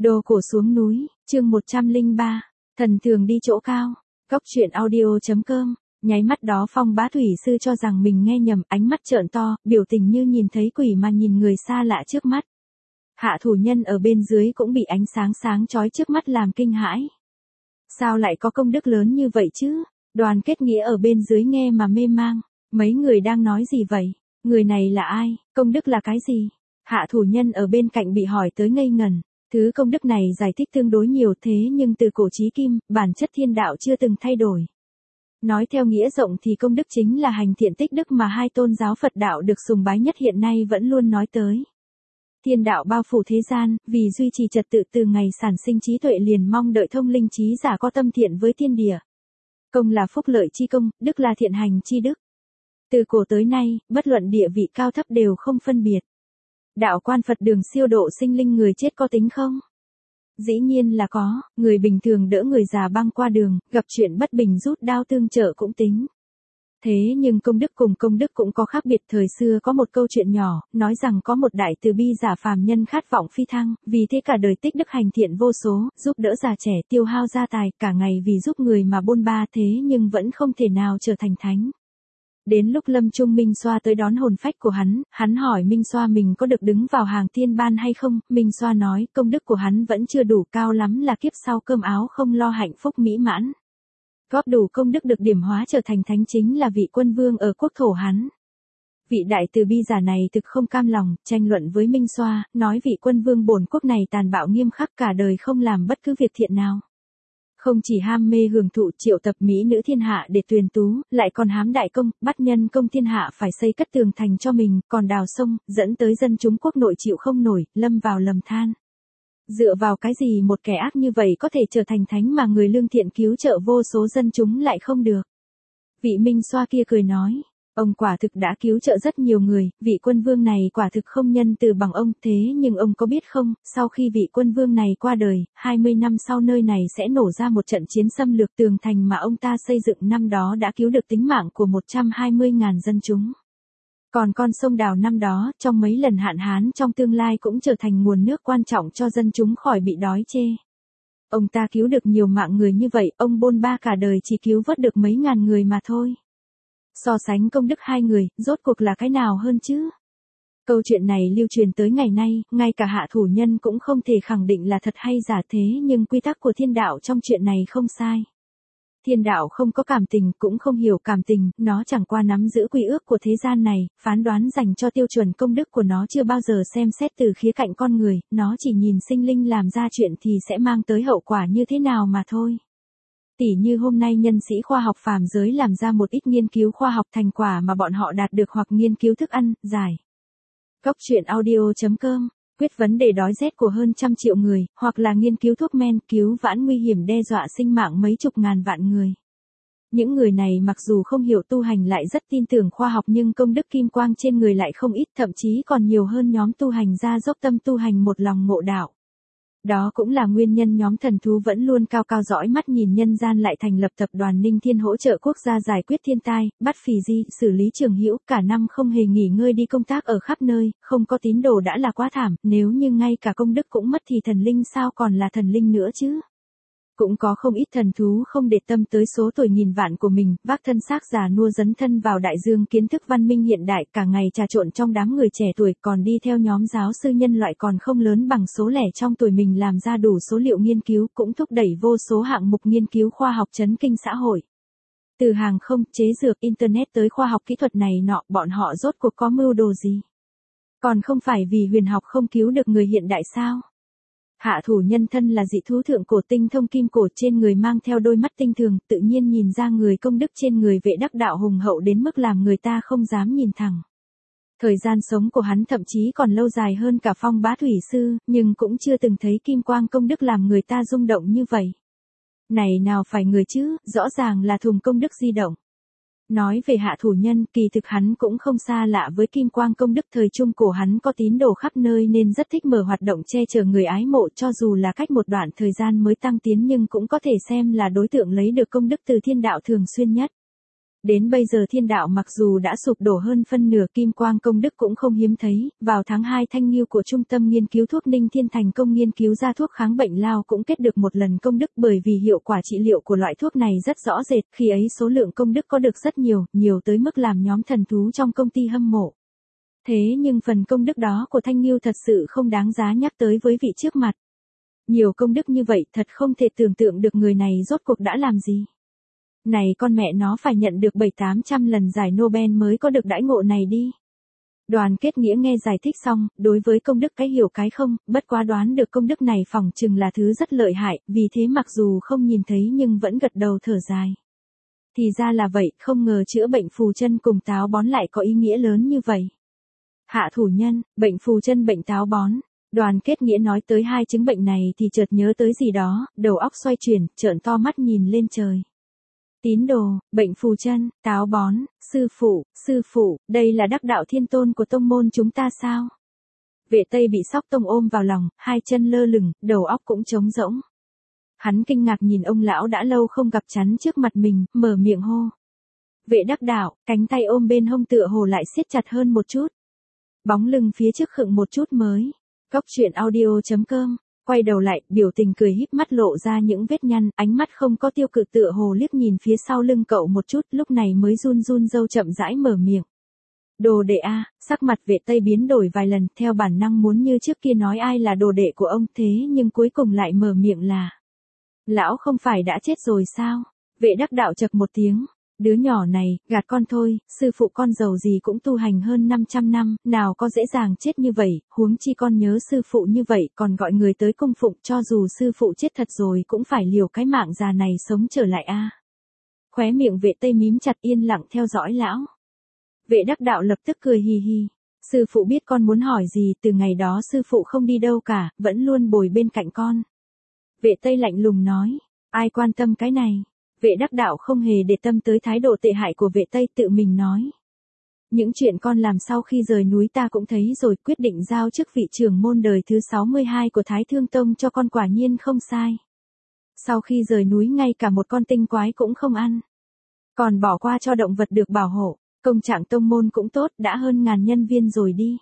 Đồ cổ xuống núi, chương 103, thần thường đi chỗ cao. Góc truyện audio.com. Nháy mắt đó Phong Bá Thủy Sư cho rằng mình nghe nhầm, ánh mắt trợn to, biểu tình như nhìn thấy quỷ mà nhìn người xa lạ trước mắt. Hạ thủ nhân ở bên dưới cũng bị ánh sáng sáng chói trước mắt làm kinh hãi. Sao lại có công đức lớn như vậy chứ? Đoàn Kết Nghĩa ở bên dưới nghe mà mê mang. Mấy người đang nói gì vậy? Người này là ai? Công đức là cái gì? Hạ thủ nhân ở bên cạnh bị hỏi tới ngây ngần. Thứ công đức này giải thích tương đối nhiều thế nhưng từ cổ chí kim, bản chất thiên đạo chưa từng thay đổi. Nói theo nghĩa rộng thì công đức chính là hành thiện tích đức mà hai tôn giáo Phật đạo được sùng bái nhất hiện nay vẫn luôn nói tới. Thiên đạo bao phủ thế gian, vì duy trì trật tự từ ngày sản sinh trí tuệ liền mong đợi thông linh trí giả có tâm thiện với thiên địa. Công là phúc lợi chi công, đức là thiện hành chi đức. Từ cổ tới nay, bất luận địa vị cao thấp đều không phân biệt. Đạo quan Phật đường siêu độ sinh linh người chết có tính không? Dĩ nhiên là có, người bình thường đỡ người già băng qua đường, gặp chuyện bất bình rút đao tương trợ cũng tính. Thế nhưng công đức cùng công đức cũng có khác biệt. Thời xưa có một câu chuyện nhỏ, nói rằng có một đại từ bi giả phàm nhân khát vọng phi thăng, vì thế cả đời tích đức hành thiện vô số, giúp đỡ già trẻ tiêu hao gia tài, cả ngày vì giúp người mà bôn ba thế nhưng vẫn không thể nào trở thành thánh. Đến lúc Lâm Trung Minh Xoa tới đón hồn phách của hắn hỏi Minh Xoa mình có được đứng vào hàng tiên ban hay không, Minh Xoa nói công đức của hắn vẫn chưa đủ, cao lắm là kiếp sau cơm áo không lo hạnh phúc mỹ mãn. Góp đủ công đức được điểm hóa trở thành thánh chính là vị quân vương ở quốc thổ hắn. Vị đại từ bi giả này thực không cam lòng, tranh luận với Minh Xoa, nói vị quân vương bổn quốc này tàn bạo nghiêm khắc cả đời không làm bất cứ việc thiện nào. Không chỉ ham mê hưởng thụ triệu tập mỹ nữ thiên hạ để tuyển tú, lại còn hám đại công, bắt nhân công thiên hạ phải xây cất tường thành cho mình, còn đào sông, dẫn tới dân chúng quốc nội chịu không nổi, lâm vào lầm than. Dựa vào cái gì một kẻ ác như vậy có thể trở thành thánh mà người lương thiện cứu trợ vô số dân chúng lại không được? Vị Minh Xoa kia cười nói, ông quả thực đã cứu trợ rất nhiều người, vị quân vương này quả thực không nhân từ bằng ông, thế nhưng ông có biết không, sau khi vị quân vương này qua đời, 20 năm sau nơi này sẽ nổ ra một trận chiến xâm lược, tường thành mà ông ta xây dựng năm đó đã cứu được tính mạng của 120.000 dân chúng. Còn con sông Đào năm đó, trong mấy lần hạn hán trong tương lai cũng trở thành nguồn nước quan trọng cho dân chúng khỏi bị đói chê. Ông ta cứu được nhiều mạng người như vậy, ông bôn ba cả đời chỉ cứu vớt được mấy ngàn người mà thôi. So sánh công đức hai người, rốt cuộc là cái nào hơn chứ? Câu chuyện này lưu truyền tới ngày nay, ngay cả hạ thủ nhân cũng không thể khẳng định là thật hay giả, thế nhưng quy tắc của thiên đạo trong chuyện này không sai. Thiên đạo không có cảm tình, cũng không hiểu cảm tình, nó chẳng qua nắm giữ quy ước của thế gian này, phán đoán dành cho tiêu chuẩn công đức của nó chưa bao giờ xem xét từ khía cạnh con người, nó chỉ nhìn sinh linh làm ra chuyện thì sẽ mang tới hậu quả như thế nào mà thôi. Tỉ như hôm nay nhân sĩ khoa học phàm giới làm ra một ít nghiên cứu khoa học, thành quả mà bọn họ đạt được hoặc nghiên cứu thức ăn, giải. Góc truyện audio.com. Quyết vấn đề đói rét của hơn 100 triệu người, hoặc là nghiên cứu thuốc men, cứu vãn nguy hiểm đe dọa sinh mạng mấy chục ngàn vạn người. Những người này mặc dù không hiểu tu hành lại rất tin tưởng khoa học nhưng công đức kim quang trên người lại không ít, thậm chí còn nhiều hơn nhóm tu hành gia dốc tâm tu hành một lòng ngộ đạo. Đó cũng là nguyên nhân nhóm thần thú vẫn luôn cao cao dõi mắt nhìn nhân gian lại thành lập tập đoàn Ninh Thiên hỗ trợ quốc gia giải quyết thiên tai, bắt phì di, xử lý trường hữu, cả năm không hề nghỉ ngơi đi công tác ở khắp nơi, không có tín đồ đã là quá thảm, nếu như ngay cả công đức cũng mất thì thần linh sao còn là thần linh nữa chứ? Cũng có không ít thần thú không để tâm tới số tuổi nghìn vạn của mình, vác thân xác già nua dấn thân vào đại dương kiến thức văn minh hiện đại, cả ngày trà trộn trong đám người trẻ tuổi, còn đi theo nhóm giáo sư nhân loại còn không lớn bằng số lẻ trong tuổi mình làm ra đủ số liệu nghiên cứu, cũng thúc đẩy vô số hạng mục nghiên cứu khoa học chấn kinh xã hội. Từ hàng không, chế dược, internet tới khoa học kỹ thuật này nọ, bọn họ rốt cuộc có mưu đồ gì? Còn không phải vì huyền học không cứu được người hiện đại sao? Hạ thủ nhân thân là dị thú thượng cổ tinh thông kim cổ, trên người mang theo đôi mắt tinh thường, tự nhiên nhìn ra người công đức trên người vệ đắc đạo hùng hậu đến mức làm người ta không dám nhìn thẳng. Thời gian sống của hắn thậm chí còn lâu dài hơn cả Phong Bá Thủy Sư, nhưng cũng chưa từng thấy kim quang công đức làm người ta rung động như vậy. Này nào phải người chứ, rõ ràng là thùng công đức di động. Nói về hạ thủ nhân, kỳ thực hắn cũng không xa lạ với kim quang công đức, thời trung cổ hắn có tín đồ khắp nơi nên rất thích mở hoạt động che chở người ái mộ, cho dù là cách một đoạn thời gian mới tăng tiến nhưng cũng có thể xem là đối tượng lấy được công đức từ thiên đạo thường xuyên nhất. Đến bây giờ thiên đạo mặc dù đã sụp đổ hơn phân nửa, kim quang công đức cũng không hiếm thấy, vào tháng 2 thanh nghiêu của Trung tâm nghiên cứu thuốc Ninh Thiên thành công nghiên cứu ra thuốc kháng bệnh lao cũng kết được một lần công đức, bởi vì hiệu quả trị liệu của loại thuốc này rất rõ rệt, khi ấy số lượng công đức có được rất nhiều, nhiều tới mức làm nhóm thần thú trong công ty hâm mộ. Thế nhưng phần công đức đó của thanh nghiêu thật sự không đáng giá nhắc tới với vị trước mặt. Nhiều công đức như vậy thật không thể tưởng tượng được người này rốt cuộc đã làm gì. Này con mẹ nó phải nhận được 700-800 lần giải Nobel mới có được đãi ngộ này đi. Đoàn Kết Nghĩa nghe giải thích xong, đối với công đức cái hiểu cái không, bất quá đoán được công đức này phỏng chừng là thứ rất lợi hại, vì thế mặc dù không nhìn thấy nhưng vẫn gật đầu thở dài. Thì ra là vậy, không ngờ chữa bệnh phù chân cùng táo bón lại có ý nghĩa lớn như vậy. Hạ thủ nhân, bệnh phù chân bệnh táo bón. Đoàn Kết Nghĩa nói tới hai chứng bệnh này thì chợt nhớ tới gì đó, đầu óc xoay chuyển, trợn to mắt nhìn lên trời. Tín đồ, bệnh phù chân, táo bón, sư phụ, đây là đắc đạo thiên tôn của tông môn chúng ta sao? Vệ Tây bị Sóc Tông ôm vào lòng, hai chân lơ lửng, đầu óc cũng trống rỗng. Hắn kinh ngạc nhìn ông lão đã lâu không gặp chắn trước mặt mình, mở miệng hô. Vệ đắc đạo, cánh tay ôm bên hông tựa hồ lại siết chặt hơn một chút. Bóng lưng phía trước khựng một chút mới. Cốc truyện audio.com, quay đầu lại, biểu tình cười híp mắt lộ ra những vết nhăn, ánh mắt không có tiêu cự tựa hồ liếc nhìn phía sau lưng cậu một chút, lúc này mới run run râu chậm rãi mở miệng. Đồ đệ a, sắc mặt Vệ Tây biến đổi vài lần, theo bản năng muốn như trước kia nói ai là đồ đệ của ông, thế nhưng cuối cùng lại mở miệng là. Lão không phải đã chết rồi sao? Vệ đắc đạo chậc một tiếng. Đứa nhỏ này, gạt con thôi, sư phụ con giàu gì cũng tu hành hơn 500 năm, nào có dễ dàng chết như vậy, huống chi con nhớ sư phụ như vậy, còn gọi người tới cung phụng, cho dù sư phụ chết thật rồi cũng phải liều cái mạng già này sống trở lại a. Khóe miệng Vệ Tây mím chặt yên lặng theo dõi lão. Vệ đắc đạo lập tức cười hì hì. Sư phụ biết con muốn hỏi gì, từ ngày đó sư phụ không đi đâu cả, vẫn luôn bồi bên cạnh con. Vệ Tây lạnh lùng nói, ai quan tâm cái này. Vệ đắc đạo không hề để tâm tới thái độ tệ hại của Vệ Tây, tự mình nói. Những chuyện con làm sau khi rời núi ta cũng thấy rồi, quyết định giao chức vị trưởng môn đời thứ 62 của Thái Thương Tông cho con quả nhiên không sai. Sau khi rời núi ngay cả một con tinh quái cũng không ăn. Còn bỏ qua cho động vật được bảo hộ, công trạng tông môn cũng tốt, đã hơn 1000 nhân viên rồi đi.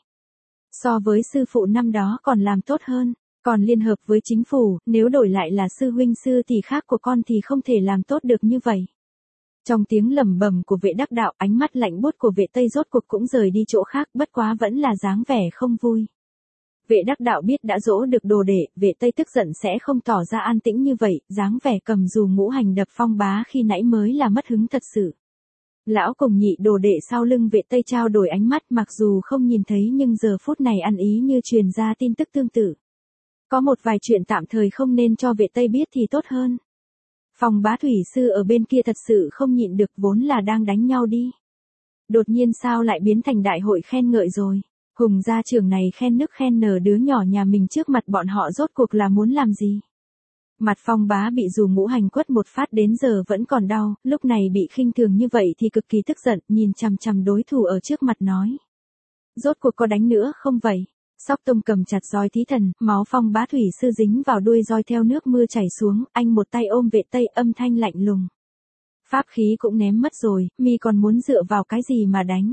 So với sư phụ năm đó còn làm tốt hơn. Còn liên hợp với chính phủ, nếu đổi lại là sư huynh sư tỷ khác của con thì không thể làm tốt được như vậy. Trong tiếng lẩm bẩm của Vệ đắc đạo, ánh mắt lạnh buốt của Vệ Tây rốt cuộc cũng rời đi chỗ khác, bất quá vẫn là dáng vẻ không vui. Vệ đắc đạo biết đã dỗ được đồ đệ, Vệ Tây tức giận sẽ không tỏ ra an tĩnh như vậy, dáng vẻ cầm dù ngũ hành đập Phong Bá khi nãy mới là mất hứng thật sự. Lão cùng nhị đồ đệ sau lưng Vệ Tây trao đổi ánh mắt, mặc dù không nhìn thấy nhưng giờ phút này ăn ý như truyền ra tin tức tương tự. Có một vài chuyện tạm thời không nên cho Vệ Tây biết thì tốt hơn. Phong Bá thủy sư ở bên kia thật sự không nhịn được, vốn là đang đánh nhau đi. Đột nhiên sao lại biến thành đại hội khen ngợi rồi. Hùng gia trưởng này khen nức khen nở đứa nhỏ nhà mình trước mặt bọn họ rốt cuộc là muốn làm gì. Mặt Phong Bá bị dù ngũ hành quất một phát đến giờ vẫn còn đau, lúc này bị khinh thường như vậy thì cực kỳ tức giận, nhìn chằm chằm đối thủ ở trước mặt nói. Rốt cuộc có đánh nữa không vậy? Sóc Tông cầm chặt roi thí thần, máu Phong Bá thủy sư dính vào đuôi roi theo nước mưa chảy xuống, anh một tay ôm Vệ Tây, âm thanh lạnh lùng. Pháp khí cũng ném mất rồi, mi còn muốn dựa vào cái gì mà đánh?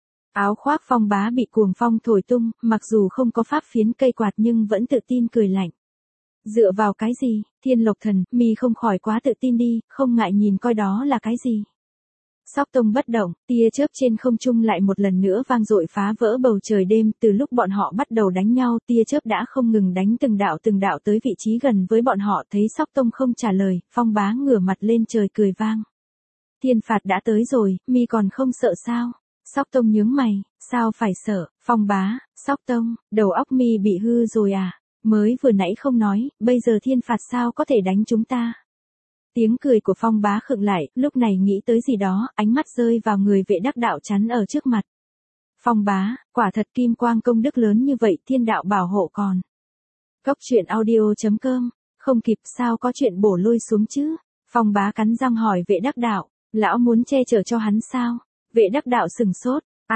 Áo khoác Phong Bá bị cuồng phong thổi tung, mặc dù không có pháp phiến cây quạt nhưng vẫn tự tin cười lạnh. Dựa vào cái gì, Thiên Lộc Thần, mi không khỏi quá tự tin đi, không ngại nhìn coi đó là cái gì. Sóc Tông bất động, tia chớp trên không trung lại một lần nữa vang dội phá vỡ bầu trời đêm, từ lúc bọn họ bắt đầu đánh nhau, tia chớp đã không ngừng đánh từng đạo tới vị trí gần với bọn họ, thấy Sóc Tông không trả lời, Phong Bá ngửa mặt lên trời cười vang. Thiên phạt đã tới rồi, mi còn không sợ sao? Sóc Tông nhướng mày, sao phải sợ? Phong Bá, Sóc Tông, đầu óc mi bị hư rồi à? Mới vừa nãy không nói, bây giờ thiên phạt sao có thể đánh chúng ta? Tiếng cười của Phong Bá khựng lại, lúc này nghĩ tới gì đó, ánh mắt rơi vào người Vệ đắc đạo chắn ở trước mặt. Phong Bá, quả thật kim quang công đức lớn như vậy, thiên đạo bảo hộ còn. Cốc truyện audio.com, không kịp sao có chuyện bổ lôi xuống chứ? Phong Bá cắn răng hỏi Vệ đắc đạo, lão muốn che chở cho hắn sao? Vệ đắc đạo sừng sốt,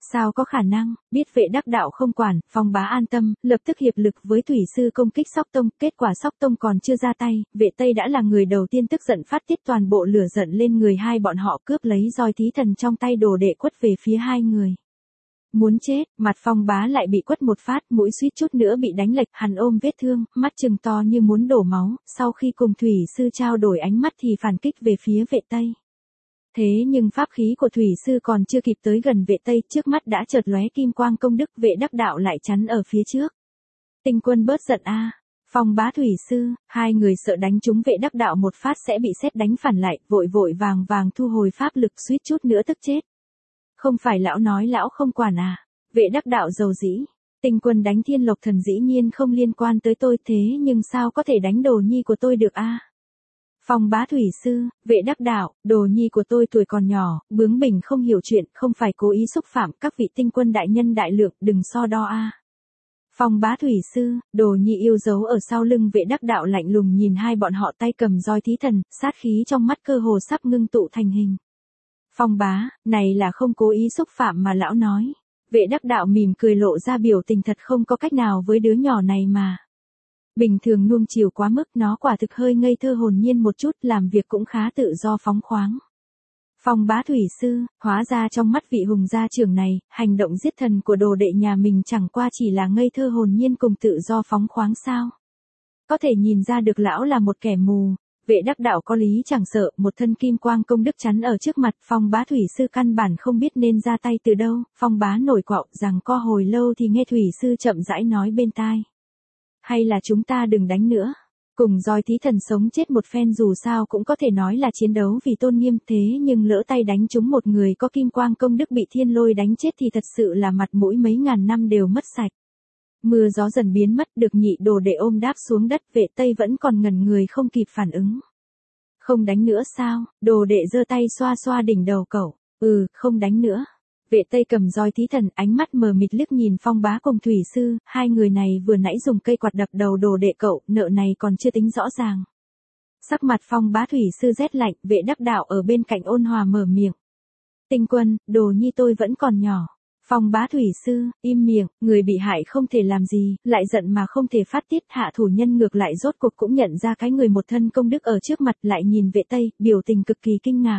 Sao có khả năng, biết vệ đắc đạo không quản, Phong Bá an tâm, lập tức hiệp lực với thủy sư công kích Sóc Tông, kết quả Sóc Tông còn chưa ra tay, vệ Tây đã là người đầu tiên tức giận phát tiết toàn bộ lửa giận lên người hai bọn họ, cướp lấy roi thí thần trong tay đồ đệ quất về phía hai người. Muốn chết, mặt Phong Bá lại bị quất một phát, mũi suýt chút nữa bị đánh lệch, hắn ôm vết thương, mắt trừng to như muốn đổ máu, sau khi cùng thủy sư trao đổi ánh mắt thì phản kích về phía vệ Tây. Thế nhưng pháp khí của thủy sư còn chưa kịp tới gần vệ Tây, trước mắt đã chợt lóe kim quang công đức, vệ đắc đạo lại chắn ở phía trước. Tinh Quân bớt giận a. Phong Bá thủy sư, hai người sợ đánh trúng vệ đắc đạo một phát sẽ bị sét đánh phản lại, vội vội vàng thu hồi pháp lực, suýt chút nữa tức chết. Không phải lão nói lão không quản à? Vệ đắc đạo dầu dĩ. Tinh Quân đánh Thiên Lộc Thần dĩ nhiên không liên quan tới tôi, thế nhưng sao có thể đánh đồ nhi của tôi được a? Phong Bá thủy sư, vệ đắc đạo, đồ nhi của tôi tuổi còn nhỏ, bướng bỉnh không hiểu chuyện, không phải cố ý xúc phạm, các vị tinh quân đại nhân đại lượng, đừng so đo a. Phong Bá thủy sư, đồ nhi yêu dấu ở sau lưng, vệ đắc đạo lạnh lùng nhìn hai bọn họ, tay cầm roi thí thần, sát khí trong mắt cơ hồ sắp ngưng tụ thành hình. Phong Bá, này là không cố ý xúc phạm mà lão nói. Vệ đắc đạo mỉm cười lộ ra biểu tình thật không có cách nào với đứa nhỏ này mà. Bình thường nuông chiều quá mức, nó quả thực hơi ngây thơ hồn nhiên một chút, làm việc cũng khá tự do phóng khoáng. Phong Bá thủy sư, hóa ra trong mắt vị hùng gia trưởng này, hành động giết thần của đồ đệ nhà mình chẳng qua chỉ là ngây thơ hồn nhiên cùng tự do phóng khoáng sao? Có thể nhìn ra được lão là một kẻ mù. Vệ đắc đạo có lý chẳng sợ, một thân kim quang công đức chắn ở trước mặt, Phong Bá thủy sư căn bản không biết nên ra tay từ đâu. Phong Bá nổi quạo rằng co hồi lâu thì nghe thủy sư chậm rãi nói bên tai. Hay là chúng ta đừng đánh nữa. Cùng roi thí thần sống chết một phen dù sao cũng có thể nói là chiến đấu vì tôn nghiêm, thế nhưng lỡ tay đánh trúng một người có kim quang công đức bị thiên lôi đánh chết thì thật sự là mặt mũi mấy ngàn năm đều mất sạch. Mưa gió dần biến mất, được nhị đồ đệ ôm đáp xuống đất, vệ Tây vẫn còn ngẩn người không kịp phản ứng. Không đánh nữa sao? Đồ đệ giơ tay xoa xoa đỉnh đầu cậu. Không đánh nữa. Vệ Tây cầm roi thí thần, ánh mắt mờ mịt liếc nhìn Phong Bá cùng thủy sư, hai người này vừa nãy dùng cây quạt đập đầu đồ đệ cậu, nợ này còn chưa tính rõ ràng. Sắc mặt Phong Bá thủy sư rét lạnh, vệ đắc đạo ở bên cạnh ôn hòa mở miệng. Tinh Quân, đồ nhi tôi vẫn còn nhỏ. Phong Bá thủy sư, im miệng, người bị hại không thể làm gì, lại giận mà không thể phát tiết, hạ thủ nhân ngược lại rốt cuộc cũng nhận ra cái người một thân công đức ở trước mặt, lại nhìn vệ Tây, biểu tình cực kỳ kinh ngạc.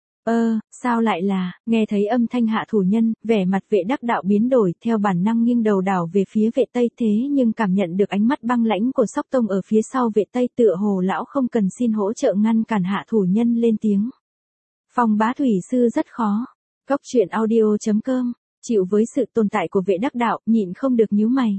Sao lại là, nghe thấy âm thanh hạ thủ nhân, vẻ mặt vệ đắc đạo biến đổi, theo bản năng nghiêng đầu đảo về phía vệ Tây, thế nhưng cảm nhận được ánh mắt băng lãnh của Sóc Tông ở phía sau vệ Tây, tựa hồ lão không cần xin hỗ trợ ngăn cản hạ thủ nhân lên tiếng. Phong Bá thủy sư rất khó. Góc truyện audio.com, chịu với sự tồn tại của vệ đắc đạo, nhịn không được nhíu mày.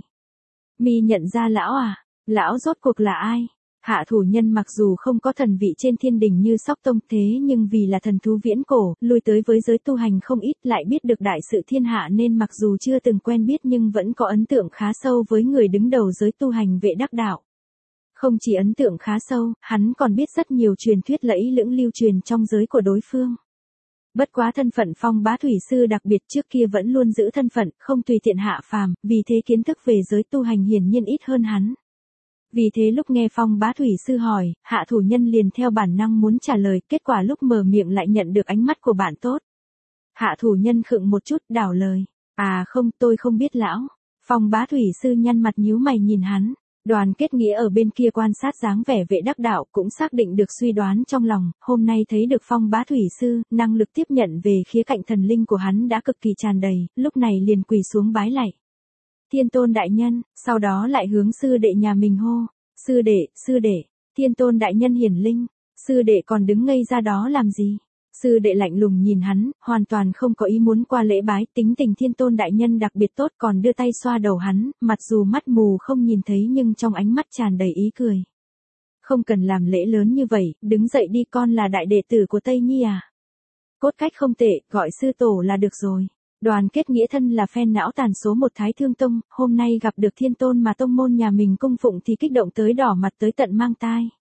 Mi nhận ra lão à? Lão rốt cuộc là ai? Hạ thủ nhân mặc dù không có thần vị trên thiên đình như Sóc Tông, thế nhưng vì là thần thú viễn cổ, lui tới với giới tu hành không ít, lại biết được đại sự thiên hạ nên mặc dù chưa từng quen biết nhưng vẫn có ấn tượng khá sâu với người đứng đầu giới tu hành vệ đắc đạo. Không chỉ ấn tượng khá sâu, hắn còn biết rất nhiều truyền thuyết lẫy lững lưu truyền trong giới của đối phương. Bất quá thân phận Phong Bá thủy sư đặc biệt, trước kia vẫn luôn giữ thân phận, không tùy tiện hạ phàm, vì thế kiến thức về giới tu hành hiển nhiên ít hơn hắn. Vì thế lúc nghe Phong Bá thủy sư hỏi, hạ thủ nhân liền theo bản năng muốn trả lời, kết quả lúc mở miệng lại nhận được ánh mắt của bạn tốt. Hạ thủ nhân khựng một chút, đảo lời. Không, tôi không biết lão. Phong Bá thủy sư nhăn mặt nhíu mày nhìn hắn. Đoàn Kết Nghĩa ở bên kia quan sát dáng vẻ vệ đắc đạo, cũng xác định được suy đoán trong lòng, hôm nay thấy được Phong Bá thủy sư, năng lực tiếp nhận về khía cạnh thần linh của hắn đã cực kỳ tràn đầy, lúc này liền quỳ xuống bái lạy. Thiên Tôn đại nhân, sau đó lại hướng sư đệ nhà mình hô. Sư đệ, Thiên Tôn đại nhân hiển linh. Sư đệ còn đứng ngây ra đó làm gì? Sư đệ lạnh lùng nhìn hắn, hoàn toàn không có ý muốn qua lễ bái, tính tình Thiên Tôn đại nhân đặc biệt tốt, còn đưa tay xoa đầu hắn, mặc dù mắt mù không nhìn thấy nhưng trong ánh mắt tràn đầy ý cười. Không cần làm lễ lớn như vậy, đứng dậy đi, con là đại đệ tử của Tây Nhi à? Cốt cách không tệ, gọi sư tổ là được rồi. Đoàn Kết Nghĩa thân là phen não tàn số một Thái Thương Tông, hôm nay gặp được Thiên Tôn mà tông môn nhà mình cung phụng thì kích động tới đỏ mặt tới tận mang tai.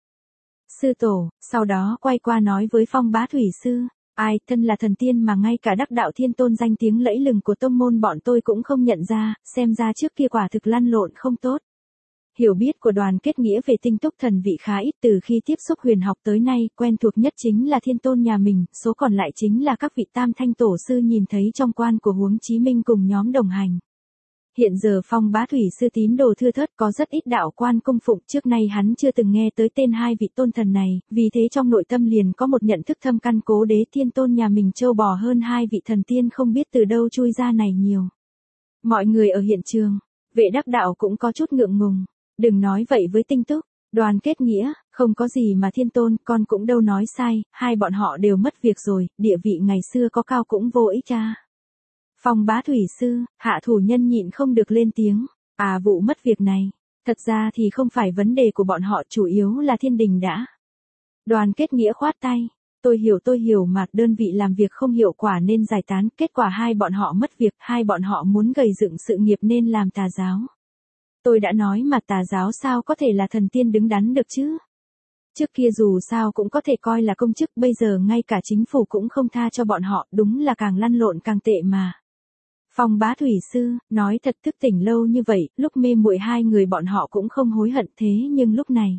Sư tổ, sau đó quay qua nói với Phong Bá thủy sư, ai, thân là thần tiên mà ngay cả đắc đạo Thiên Tôn danh tiếng lẫy lừng của tông môn bọn tôi cũng không nhận ra, xem ra trước kia quả thực lăn lộn không tốt. Hiểu biết của Đoàn Kết Nghĩa về tinh túc thần vị khá ít, từ khi tiếp xúc huyền học tới nay, quen thuộc nhất chính là Thiên Tôn nhà mình, số còn lại chính là các vị tam thanh tổ sư nhìn thấy trong quan của Huống Chí Minh cùng nhóm đồng hành. Hiện giờ Phong Bá Thủy sư tín đồ thưa thớt, có rất ít đạo quan cung phụng, trước nay hắn chưa từng nghe tới tên hai vị tôn thần này, vì thế trong nội tâm liền có một nhận thức thâm căn cố đế Thiên Tôn nhà mình trâu bò hơn hai vị thần tiên không biết từ đâu chui ra này nhiều. Mọi người ở hiện trường, Vệ Đắc Đạo cũng có chút ngượng ngùng. Đừng nói vậy với tinh túc, Đoàn Kết Nghĩa, không có gì mà Thiên Tôn, con cũng đâu nói sai, hai bọn họ đều mất việc rồi, địa vị ngày xưa có cao cũng vô ích cha. Phong Bá Thủy sư, hạ thủ nhân nhịn không được lên tiếng, vụ mất việc này, thật ra thì không phải vấn đề của bọn họ, chủ yếu là thiên đình đã. Đoàn Kết Nghĩa khoát tay, tôi hiểu mà, đơn vị làm việc không hiệu quả nên giải tán, kết quả hai bọn họ mất việc, hai bọn họ muốn gầy dựng sự nghiệp nên làm tà giáo. Tôi đã nói mà, tà giáo sao có thể là thần tiên đứng đắn được chứ? Trước kia dù sao cũng có thể coi là công chức, bây giờ ngay cả chính phủ cũng không tha cho bọn họ, đúng là càng lăn lộn càng tệ mà. Phong Bá Thủy sư, nói thật thức tỉnh lâu như vậy, lúc mê muội hai người bọn họ cũng không hối hận, thế nhưng lúc này.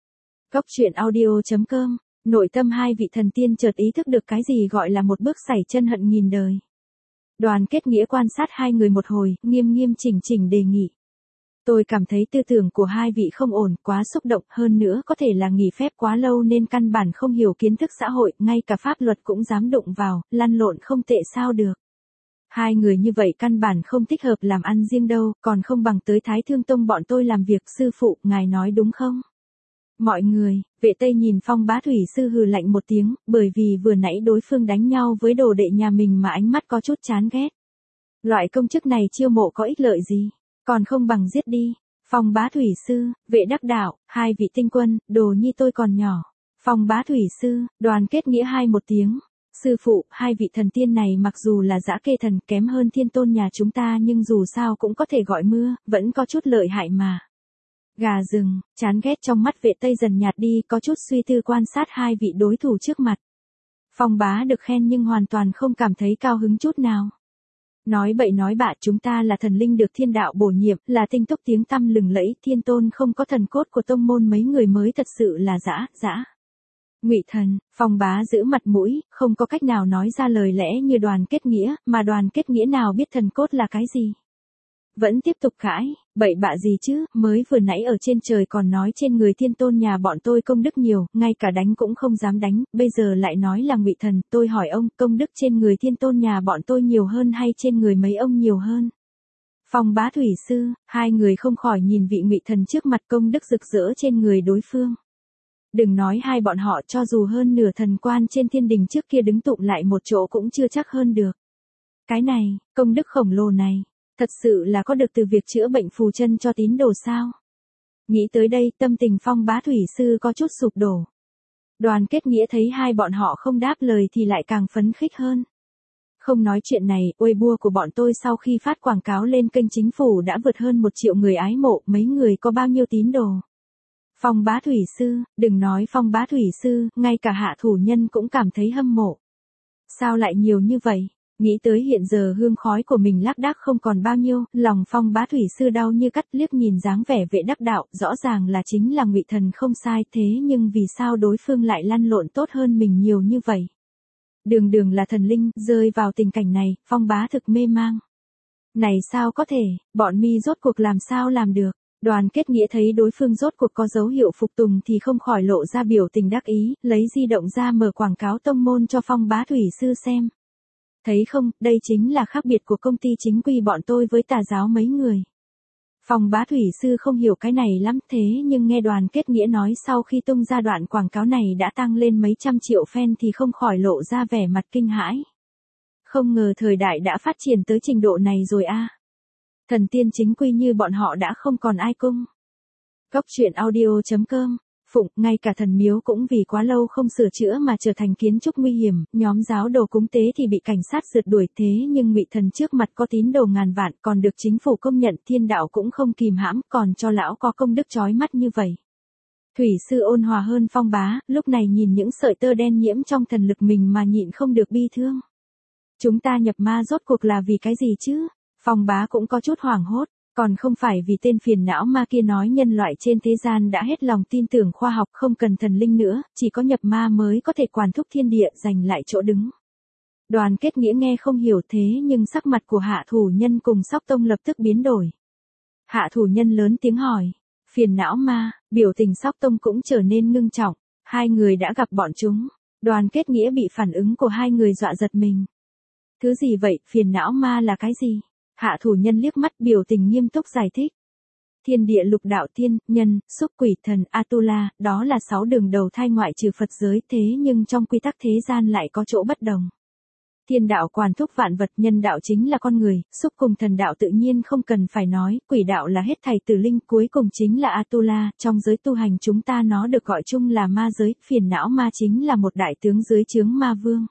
Góc truyện audio.com, nội tâm hai vị thần tiên chợt ý thức được cái gì gọi là một bước sẩy chân hận nghìn đời. Đoàn Kết Nghĩa quan sát hai người một hồi, nghiêm chỉnh đề nghị. Tôi cảm thấy tư tưởng của hai vị không ổn, quá xúc động, hơn nữa có thể là nghỉ phép quá lâu nên căn bản không hiểu kiến thức xã hội, ngay cả pháp luật cũng dám đụng vào, lăn lộn không tệ sao được. Hai người như vậy căn bản không thích hợp làm ăn riêng đâu, còn không bằng tới Thái Thương Tông bọn tôi làm việc, sư phụ, ngài nói đúng không? Mọi người, Vệ Tây nhìn Phong Bá Thủy sư hừ lạnh một tiếng, bởi vì vừa nãy đối phương đánh nhau với đồ đệ nhà mình mà ánh mắt có chút chán ghét. Loại công chức này chiêu mộ có ích lợi gì? Còn không bằng giết đi. Phong Bá Thủy sư, Vệ Đắc Đạo, hai vị tinh quân, đồ nhi tôi còn nhỏ. Phong Bá Thủy sư, Đoàn Kết Nghĩa hai một tiếng. Sư phụ, hai vị thần tiên này mặc dù là dã kê thần kém hơn Thiên Tôn nhà chúng ta nhưng dù sao cũng có thể gọi mưa, vẫn có chút lợi hại mà. Gà rừng, chán ghét trong mắt Vệ Tây dần nhạt đi, có chút suy tư quan sát hai vị đối thủ trước mặt. Phong Bá được khen nhưng hoàn toàn không cảm thấy cao hứng chút nào. Nói bậy nói bạ, chúng ta là thần linh được thiên đạo bổ nhiệm, là tinh túc tiếng tăm lừng lẫy, Thiên Tôn không có thần cốt của tông môn mấy người mới thật sự là dã. Ngụy thần, Phong Bá giữ mặt mũi, không có cách nào nói ra lời lẽ như Đoàn Kết Nghĩa, mà Đoàn Kết Nghĩa nào biết thần cốt là cái gì. Vẫn tiếp tục cãi, bậy bạ gì chứ, mới vừa nãy ở trên trời còn nói trên người Thiên Tôn nhà bọn tôi công đức nhiều, ngay cả đánh cũng không dám đánh, bây giờ lại nói là Ngụy thần, tôi hỏi ông, công đức trên người Thiên Tôn nhà bọn tôi nhiều hơn hay trên người mấy ông nhiều hơn? Phong Bá Thủy sư, hai người không khỏi nhìn vị Ngụy thần trước mặt, công đức rực rỡ trên người đối phương. Đừng nói hai bọn họ, cho dù hơn nửa thần quan trên thiên đình trước kia đứng tụng lại một chỗ cũng chưa chắc hơn được. Cái này, công đức khổng lồ này, thật sự là có được từ việc chữa bệnh phù chân cho tín đồ sao? Nghĩ tới đây, tâm tình Phong Bá Thủy sư có chút sụp đổ. Đoàn Kết Nghĩa thấy hai bọn họ không đáp lời thì lại càng phấn khích hơn. Không nói chuyện này, Weibo của bọn tôi sau khi phát quảng cáo lên kênh chính phủ đã vượt hơn 1 triệu người ái mộ, mấy người có bao nhiêu tín đồ? Phong Bá Thủy sư, đừng nói Phong Bá Thủy sư, ngay cả hạ thủ nhân cũng cảm thấy hâm mộ. Sao lại nhiều như vậy? Nghĩ tới hiện giờ hương khói của mình lác đác không còn bao nhiêu, lòng Phong Bá Thủy sư đau như cắt, liếc nhìn dáng vẻ Vệ Đắc Đạo, rõ ràng là chính là Ngụy thần không sai, thế nhưng vì sao đối phương lại lăn lộn tốt hơn mình nhiều như vậy? Đường là thần linh, rơi vào tình cảnh này, Phong Bá thực mê mang. Này sao có thể, bọn mi rốt cuộc làm sao làm được? Đoàn Kết Nghĩa thấy đối phương rốt cuộc có dấu hiệu phục tùng thì không khỏi lộ ra biểu tình đắc ý, lấy di động ra mở quảng cáo tông môn cho Phong Bá Thủy sư xem. Thấy không, đây chính là khác biệt của công ty chính quy bọn tôi với tà giáo mấy người. Phong Bá Thủy sư không hiểu cái này lắm, thế nhưng nghe Đoàn Kết Nghĩa nói sau khi tung ra đoạn quảng cáo này đã tăng lên mấy trăm triệu fan thì không khỏi lộ ra vẻ mặt kinh hãi. Không ngờ thời đại đã phát triển tới trình độ này rồi a. Thần tiên chính quy như bọn họ đã không còn ai cung. Góc truyện audio.com, Phụng, ngay cả thần miếu cũng vì quá lâu không sửa chữa mà trở thành kiến trúc nguy hiểm, nhóm giáo đồ cúng tế thì bị cảnh sát rượt đuổi, thế nhưng Ngụy thần trước mặt có tín đồ ngàn vạn, còn được chính phủ công nhận, thiên đạo cũng không kìm hãm, còn cho lão có công đức chói mắt như vậy. Thủy sư ôn hòa hơn Phong Bá, lúc này nhìn những sợi tơ đen nhiễm trong thần lực mình mà nhịn không được bi thương. Chúng ta nhập ma rốt cuộc là vì cái gì chứ? Phong Bá cũng có chút hoảng hốt. Còn không phải vì tên phiền não ma kia nói nhân loại trên thế gian đã hết lòng tin tưởng khoa học không cần thần linh nữa, chỉ có nhập ma mới có thể quản thúc thiên địa giành lại chỗ đứng. Đoàn Kết Nghĩa nghe không hiểu thế nhưng sắc mặt của Hạ Thủ Nhân cùng Sóc Tông lập tức biến đổi. Hạ Thủ Nhân lớn tiếng hỏi, phiền não ma, biểu tình Sóc Tông cũng trở nên ngưng trọng, hai người đã gặp bọn chúng. Đoàn Kết Nghĩa bị phản ứng của hai người dọa giật mình. Thứ gì vậy, phiền não ma là cái gì? Hạ Thủ Nhân liếc mắt biểu tình nghiêm túc giải thích. Thiên địa lục đạo tiên, nhân, xúc quỷ thần, Atula, đó là 6 đường đầu thai ngoại trừ Phật giới thế nhưng trong quy tắc thế gian lại có chỗ bất đồng. Thiên đạo quản thúc vạn vật, nhân đạo chính là con người, xúc cùng thần đạo tự nhiên không cần phải nói, quỷ đạo là hết thảy tử linh, cuối cùng chính là Atula, trong giới tu hành chúng ta nó được gọi chung là ma giới, phiền não ma chính là một đại tướng dưới trướng ma vương.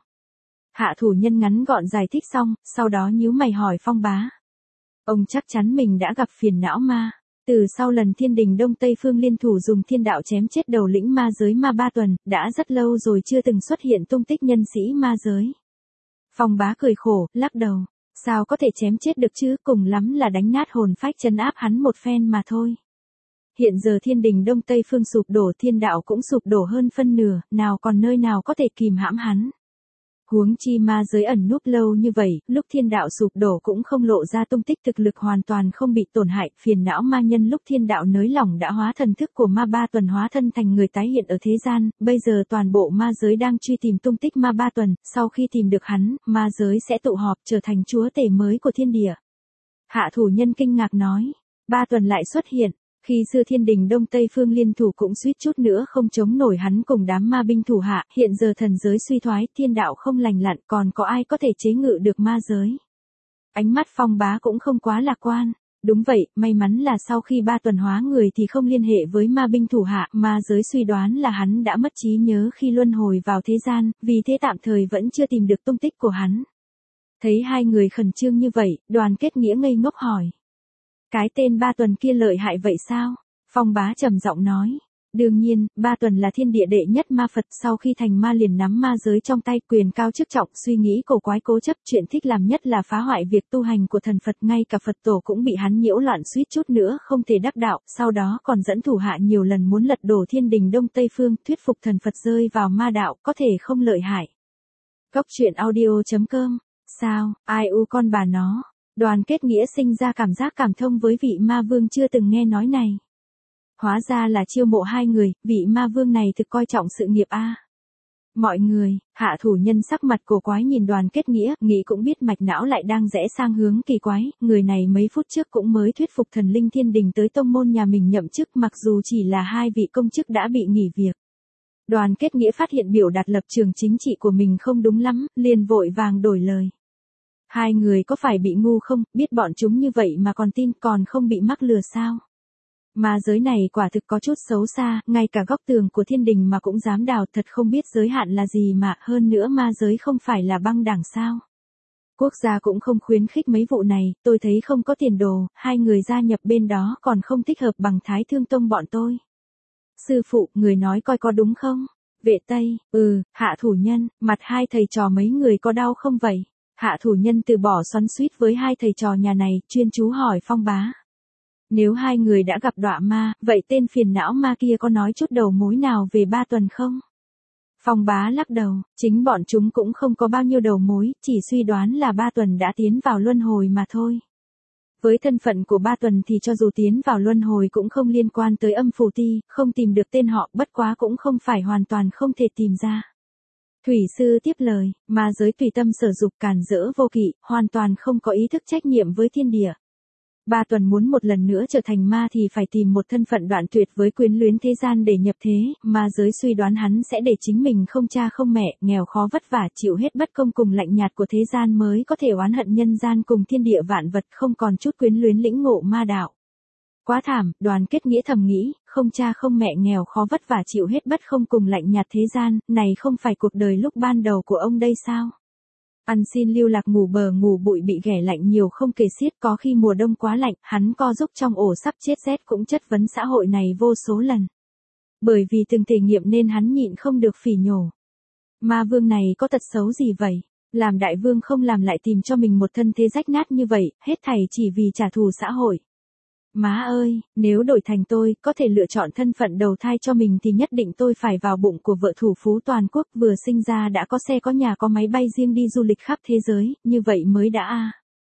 Hạ Thủ Nhân ngắn gọn giải thích xong, sau đó nhíu mày hỏi Phong Bá. Ông chắc chắn mình đã gặp phiền não ma. Từ sau lần Thiên Đình Đông Tây Phương liên thủ dùng thiên đạo chém chết đầu lĩnh ma giới Ma Ba Tuần, đã rất lâu rồi chưa từng xuất hiện tung tích nhân sĩ ma giới. Phong Bá cười khổ, lắc đầu. Sao có thể chém chết được chứ, cùng lắm là đánh nát hồn phách trấn áp hắn một phen mà thôi. Hiện giờ Thiên Đình Đông Tây Phương sụp đổ, thiên đạo cũng sụp đổ hơn phân nửa, nào còn nơi nào có thể kìm hãm hắn. Huống chi ma giới ẩn núp lâu như vậy, lúc thiên đạo sụp đổ cũng không lộ ra tung tích, thực lực hoàn toàn không bị tổn hại, phiền não ma nhân lúc thiên đạo nới lỏng đã hóa thần thức của Ma Ba Tuần hóa thân thành người tái hiện ở thế gian, bây giờ toàn bộ ma giới đang truy tìm tung tích Ma Ba Tuần, sau khi tìm được hắn, ma giới sẽ tụ họp trở thành chúa tể mới của thiên địa. Hạ Thủ Nhân kinh ngạc nói, Ba Tuần lại xuất hiện. Khi xưa Thiên Đình Đông Tây Phương liên thủ cũng suýt chút nữa không chống nổi hắn cùng đám ma binh thủ hạ, hiện giờ thần giới suy thoái, thiên đạo không lành lặn, còn có ai có thể chế ngự được ma giới. Ánh mắt Phong Bá cũng không quá lạc quan. Đúng vậy, may mắn là sau khi Ba Tuần hóa người thì không liên hệ với ma binh thủ hạ, ma giới suy đoán là hắn đã mất trí nhớ khi luân hồi vào thế gian, vì thế tạm thời vẫn chưa tìm được tung tích của hắn. Thấy hai người khẩn trương như vậy, Đoàn Kết Nghĩa ngây ngốc hỏi. Cái tên Ba Tuần kia lợi hại vậy sao? Phong Bá trầm giọng nói. Đương nhiên, Ba Tuần là thiên địa đệ nhất ma Phật, sau khi thành ma liền nắm ma giới trong tay, quyền cao chức trọng, suy nghĩ cổ quái cố chấp, chuyện thích làm nhất là phá hoại việc tu hành của thần Phật, ngay cả Phật tổ cũng bị hắn nhiễu loạn suýt chút nữa không thể đắc đạo, sau đó còn dẫn thủ hạ nhiều lần muốn lật đổ Thiên Đình Đông Tây Phương, thuyết phục thần Phật rơi vào ma đạo, có thể không lợi hại. Góc truyện audio.com. Sao, ai u con bà nó? Đoàn Kết Nghĩa sinh ra cảm giác cảm thông với vị ma vương chưa từng nghe nói này. Hóa ra là chiêu mộ hai người, vị ma vương này thực coi trọng sự nghiệp a. Mọi người, Hạ Thủ Nhân sắc mặt cổ quái nhìn Đoàn Kết Nghĩa, nghĩ cũng biết mạch não lại đang rẽ sang hướng kỳ quái, người này mấy phút trước cũng mới thuyết phục thần linh Thiên Đình tới tông môn nhà mình nhậm chức, mặc dù chỉ là hai vị công chức đã bị nghỉ việc. Đoàn Kết Nghĩa phát hiện biểu đạt lập trường chính trị của mình không đúng lắm, liền vội vàng đổi lời. Hai người có phải bị ngu không, biết bọn chúng như vậy mà còn tin, còn không bị mắc lừa sao? Ma giới này quả thực có chút xấu xa, ngay cả góc tường của thiên đình mà cũng dám đào, thật không biết giới hạn là gì mà, hơn nữa ma giới không phải là băng đảng sao? Quốc gia cũng không khuyến khích mấy vụ này, tôi thấy không có tiền đồ, hai người gia nhập bên đó còn không thích hợp bằng Thái Thương Tông bọn tôi. Sư phụ, người nói coi có đúng không? Vệ Tây, Hạ Thủ Nhân, mặt hai thầy trò mấy người có đau không vậy? Hạ Thủ Nhân từ bỏ xoắn xuýt với hai thầy trò nhà này, chuyên chú hỏi Phong Bá. Nếu hai người đã gặp đọa ma, vậy tên phiền não ma kia có nói chút đầu mối nào về Ba Tuần không? Phong Bá lắc đầu, chính bọn chúng cũng không có bao nhiêu đầu mối, chỉ suy đoán là Ba Tuần đã tiến vào luân hồi mà thôi. Với thân phận của Ba Tuần thì cho dù tiến vào luân hồi cũng không liên quan tới âm phù ti, không tìm được tên họ, bất quá cũng không phải hoàn toàn không thể tìm ra. Thủy sư tiếp lời, ma giới tùy tâm sở dục, càn rỡ vô kỵ, hoàn toàn không có ý thức trách nhiệm với thiên địa. Ba Tuần muốn một lần nữa trở thành ma thì phải tìm một thân phận đoạn tuyệt với quyến luyến thế gian để nhập thế, ma giới suy đoán hắn sẽ để chính mình không cha không mẹ, nghèo khó vất vả, chịu hết bất công cùng lạnh nhạt của thế gian mới có thể oán hận nhân gian cùng thiên địa vạn vật, không còn chút quyến luyến lĩnh ngộ ma đạo. Quá thảm, Đoàn Kết Nghĩa thầm nghĩ, không cha không mẹ, nghèo khó vất vả, chịu hết bất công cùng lạnh nhạt thế gian, này không phải cuộc đời lúc ban đầu của ông đây sao? Ăn xin lưu lạc, ngủ bờ ngủ bụi, bị ghẻ lạnh nhiều không kể xiết, có khi mùa đông quá lạnh, hắn co giúp trong ổ sắp chết rét cũng chất vấn xã hội này vô số lần. Bởi vì từng thể nghiệm nên hắn nhịn không được phỉ nhổ. Ma vương này có tật xấu gì vậy? Làm đại vương không làm lại tìm cho mình một thân thế rách nát như vậy, hết thảy chỉ vì trả thù xã hội. Má ơi, nếu đổi thành tôi, có thể lựa chọn thân phận đầu thai cho mình thì nhất định tôi phải vào bụng của vợ thủ phú toàn quốc, vừa sinh ra đã có xe có nhà có máy bay riêng đi du lịch khắp thế giới, như vậy mới đã a.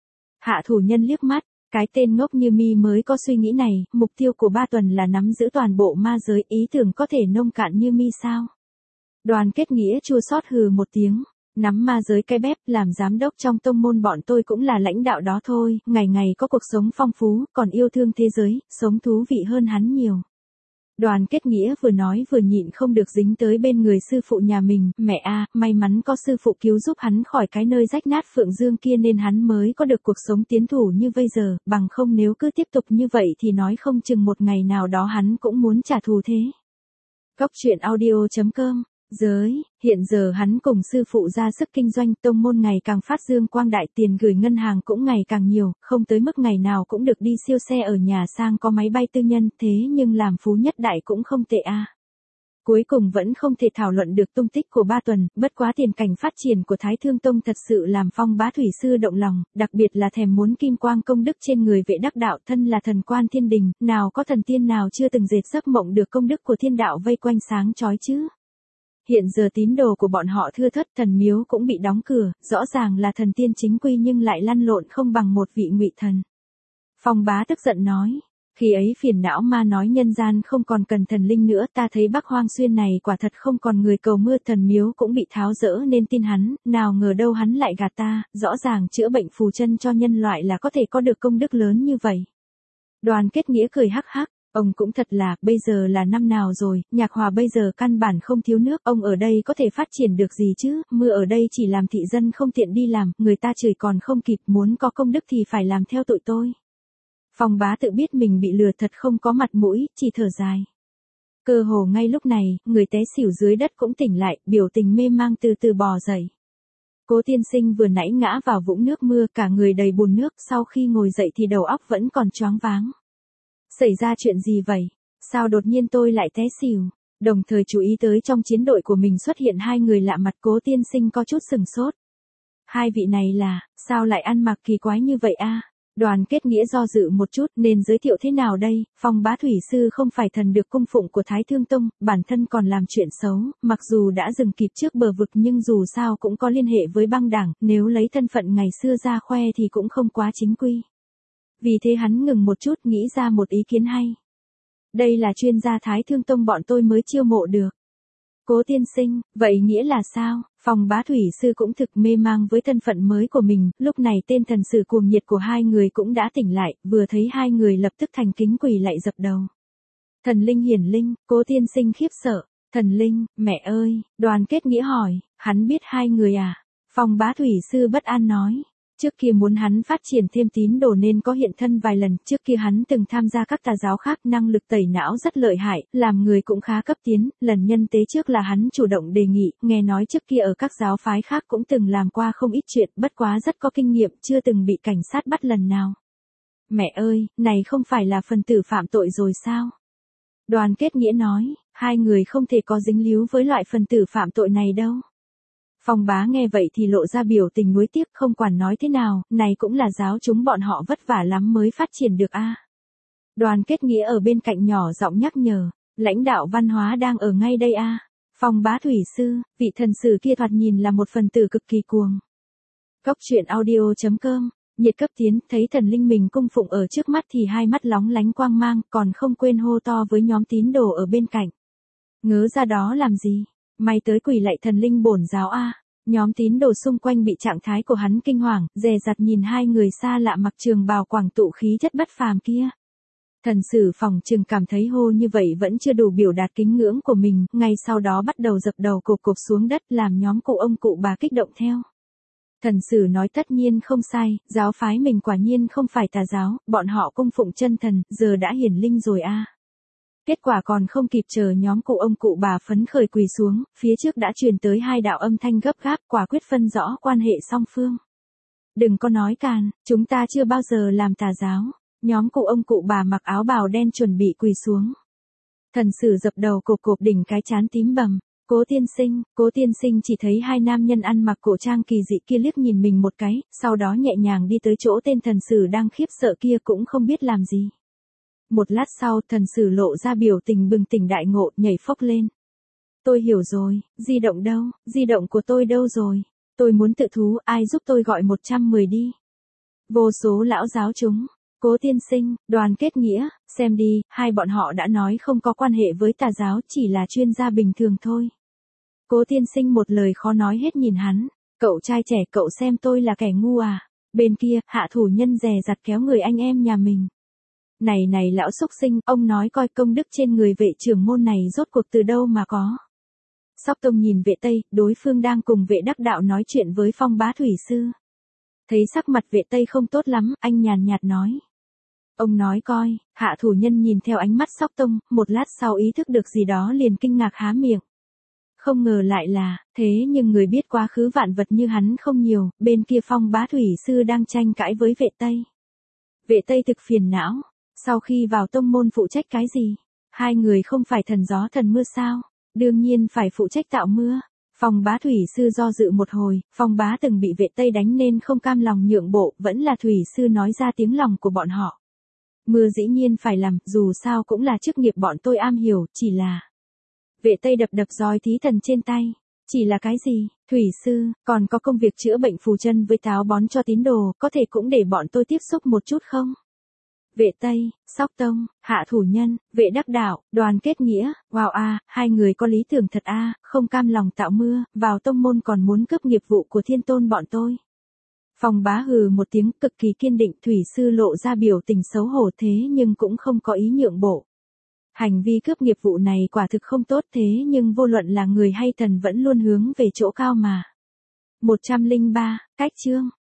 Hạ thủ nhân liếc mắt, cái tên ngốc như mi mới có suy nghĩ này, mục tiêu của Ba Tuần là nắm giữ toàn bộ ma giới, ý tưởng có thể nông cạn như mi sao? Đoàn Kết Nghĩa chua xót hừ một tiếng. Nắm ma giới cái bếp, làm giám đốc trong tông môn bọn tôi cũng là lãnh đạo đó thôi, ngày ngày có cuộc sống phong phú, còn yêu thương thế giới, sống thú vị hơn hắn nhiều. Đoàn Kết Nghĩa vừa nói vừa nhịn không được dính tới bên người sư phụ nhà mình, mẹ a, may mắn có sư phụ cứu giúp hắn khỏi cái nơi rách nát Phượng Dương kia nên hắn mới có được cuộc sống tiến thủ như bây giờ, bằng không nếu cứ tiếp tục như vậy thì nói không chừng một ngày nào đó hắn cũng muốn trả thù thế. Cóc truyện audio.com hiện giờ hắn cùng sư phụ ra sức kinh doanh, tông môn ngày càng phát dương quang đại, tiền gửi ngân hàng cũng ngày càng nhiều, không tới mức ngày nào cũng được đi siêu xe ở nhà sang có máy bay tư nhân, thế nhưng làm phú nhất đại cũng không tệ a. Cuối cùng vẫn không thể thảo luận được tung tích của Ba Tuần, bất quá tiền cảnh phát triển của Thái Thương Tông thật sự làm Phong Bá Thủy Sư động lòng, đặc biệt là thèm muốn kim quang công đức trên người vệ đắc đạo, thân là thần quan thiên đình, nào có thần tiên nào chưa từng dệt giấc mộng được công đức của thiên đạo vây quanh sáng chói chứ. Hiện giờ tín đồ của bọn họ thưa thớt, thần miếu cũng bị đóng cửa, rõ ràng là thần tiên chính quy nhưng lại lăn lộn không bằng một vị ngụy thần. Phong Bá tức giận nói, khi ấy phiền não ma nói nhân gian không còn cần thần linh nữa, ta thấy Bắc Hoang Xuyên này quả thật không còn người cầu mưa, thần miếu cũng bị tháo dỡ nên tin hắn, nào ngờ đâu hắn lại gạt ta, rõ ràng chữa bệnh phù chân cho nhân loại là có thể có được công đức lớn như vậy. Đoàn Kết Nghĩa cười hắc hắc. Ông cũng thật là, bây giờ là năm nào rồi, Nhạc Hòa bây giờ căn bản không thiếu nước, ông ở đây có thể phát triển được gì chứ, mưa ở đây chỉ làm thị dân không tiện đi làm, người ta chửi còn không kịp, muốn có công đức thì phải làm theo tụi tôi. Phong Bá tự biết mình bị lừa thật không có mặt mũi, chỉ thở dài. Cơ hồ ngay lúc này, người té xỉu dưới đất cũng tỉnh lại, biểu tình mê mang từ từ bò dậy. Cố tiên sinh vừa nãy ngã vào vũng nước mưa, cả người đầy bùn nước, sau khi ngồi dậy thì đầu óc vẫn còn choáng váng. Xảy ra chuyện gì vậy? Sao đột nhiên tôi lại té xỉu? Đồng thời chú ý tới trong chiến đội của mình xuất hiện hai người lạ mặt, Cố tiên sinh có chút sừng sốt. Hai vị này là, sao lại ăn mặc kỳ quái như vậy a? Đoàn Kết Nghĩa do dự một chút, nên giới thiệu thế nào đây? Phong Bá Thủy Sư không phải thần được cung phụng của Thái Thương Tông, bản thân còn làm chuyện xấu, mặc dù đã dừng kịp trước bờ vực nhưng dù sao cũng có liên hệ với băng đảng, nếu lấy thân phận ngày xưa ra khoe thì cũng không quá chính quy. Vì thế hắn ngừng một chút, nghĩ ra một ý kiến hay. Đây là chuyên gia Thái Thương Tông bọn tôi mới chiêu mộ được. Cố tiên sinh, vậy nghĩa là sao? Phong Bá Thủy Sư cũng thực mê mang với thân phận mới của mình, lúc này tên thần sử cuồng nhiệt của hai người cũng đã tỉnh lại, vừa thấy hai người lập tức thành kính quỳ lạy dập đầu. Thần linh hiển linh, Cố tiên sinh khiếp sợ. Thần linh, mẹ ơi, Đoàn Kết Nghĩa hỏi, hắn biết hai người à? Phong Bá Thủy Sư bất an nói. Trước kia muốn hắn phát triển thêm tín đồ nên có hiện thân vài lần, trước kia hắn từng tham gia các tà giáo khác, năng lực tẩy não rất lợi hại, làm người cũng khá cấp tiến, lần nhân tế trước là hắn chủ động đề nghị, nghe nói trước kia ở các giáo phái khác cũng từng làm qua không ít chuyện, bất quá rất có kinh nghiệm, chưa từng bị cảnh sát bắt lần nào. Mẹ ơi, này không phải là phần tử phạm tội rồi sao? Đoàn Kết Nghĩa nói, hai người không thể có dính líu với loại phần tử phạm tội này đâu. Phong Bá nghe vậy thì lộ ra biểu tình nuối tiếc, không quản nói thế nào, này cũng là giáo chúng bọn họ vất vả lắm mới phát triển được a. Đoàn Kết Nghĩa ở bên cạnh nhỏ giọng nhắc nhở, lãnh đạo văn hóa đang ở ngay đây a. Phong Bá Thủy Sư, vị thần sử kia thoạt nhìn là một phần tử cực kỳ cuồng. Cóc truyện audio.com, nhiệt cấp tiến, thấy thần linh mình cung phụng ở trước mắt thì hai mắt lóng lánh quang mang, còn không quên hô to với nhóm tín đồ ở bên cạnh. Ngớ ra đó làm gì? Mày tới quỳ lạy thần linh bổn giáo a. Nhóm tín đồ xung quanh bị trạng thái của hắn kinh hoàng, dè dặt nhìn hai người xa lạ mặc trường bào quảng tụ khí chất bất phàm kia. Thần sử phòng trừng cảm thấy hô như vậy vẫn chưa đủ biểu đạt kính ngưỡng của mình, ngay sau đó bắt đầu dập đầu cộp cộp xuống đất, làm nhóm cụ ông cụ bà kích động theo. Thần sử nói tất nhiên không sai, giáo phái mình quả nhiên không phải tà giáo, bọn họ cung phụng chân thần, giờ đã hiển linh rồi a. Kết quả còn không kịp chờ nhóm cụ ông cụ bà phấn khởi quỳ xuống, phía trước đã truyền tới hai đạo âm thanh gấp gáp, quả quyết phân rõ quan hệ song phương. Đừng có nói càn, chúng ta chưa bao giờ làm tà giáo. Nhóm cụ ông cụ bà mặc áo bào đen chuẩn bị quỳ xuống. Thần sử dập đầu cộp cộp đỉnh cái trán tím bầm. Cố tiên sinh chỉ thấy hai nam nhân ăn mặc cổ trang kỳ dị kia liếc nhìn mình một cái, sau đó nhẹ nhàng đi tới chỗ tên thần sử đang khiếp sợ kia cũng không biết làm gì. Một lát sau thần sử lộ ra biểu tình bừng tỉnh đại ngộ, nhảy phốc lên. Tôi hiểu rồi, di động đâu, di động của tôi đâu rồi? Tôi muốn tự thú, ai giúp tôi gọi 110 đi. Vô số lão giáo chúng, Cố tiên sinh, Đoàn Kết Nghĩa, xem đi, hai bọn họ đã nói không có quan hệ với tà giáo, chỉ là chuyên gia bình thường thôi. Cố tiên sinh một lời khó nói hết nhìn hắn, cậu trai trẻ, cậu xem tôi là kẻ ngu à? Bên kia, Hạ Thủ Nhân dè dặt kéo người anh em nhà mình. Này lão xúc sinh, ông nói coi công đức trên người vệ trưởng môn này rốt cuộc từ đâu mà có. Sóc Tông nhìn vệ Tây, đối phương đang cùng vệ đắc đạo nói chuyện với Phong Bá Thủy Sư. Thấy sắc mặt vệ Tây không tốt lắm, anh nhàn nhạt nói. Ông nói coi, Hạ Thủ Nhân nhìn theo ánh mắt Sóc Tông, một lát sau ý thức được gì đó liền kinh ngạc há miệng. Không ngờ lại là, thế nhưng người biết quá khứ vạn vật như hắn không nhiều, bên kia Phong Bá Thủy Sư đang tranh cãi với vệ Tây. Vệ Tây thực phiền não, sau khi vào tông môn phụ trách cái gì? Hai người không phải thần gió thần mưa sao? Đương nhiên phải phụ trách tạo mưa. Phong Bá Thủy Sư do dự một hồi, Phong Bá từng bị vệ Tây đánh nên không cam lòng nhượng bộ, vẫn là Thủy Sư nói ra tiếng lòng của bọn họ. Mưa dĩ nhiên phải làm, dù sao cũng là chức nghiệp bọn tôi am hiểu, chỉ là... Vệ Tây đập roi thí thần trên tay. Chỉ là cái gì, Thủy Sư, còn có công việc chữa bệnh phù chân với táo bón cho tín đồ, có thể cũng để bọn tôi tiếp xúc một chút không? Vệ Tây, Sóc Tông, Hạ Thủ Nhân, vệ đắc đạo, Đoàn Kết Nghĩa, wow a, hai người có lý tưởng thật a, không cam lòng tạo mưa, vào tông môn còn muốn cướp nghiệp vụ của thiên tôn bọn tôi. Phong Bá hừ một tiếng cực kỳ kiên định, Thủy Sư lộ ra biểu tình xấu hổ thế nhưng cũng không có ý nhượng bộ. Hành vi cướp nghiệp vụ này quả thực không tốt thế nhưng vô luận là người hay thần vẫn luôn hướng về chỗ cao mà. 103, cách chương.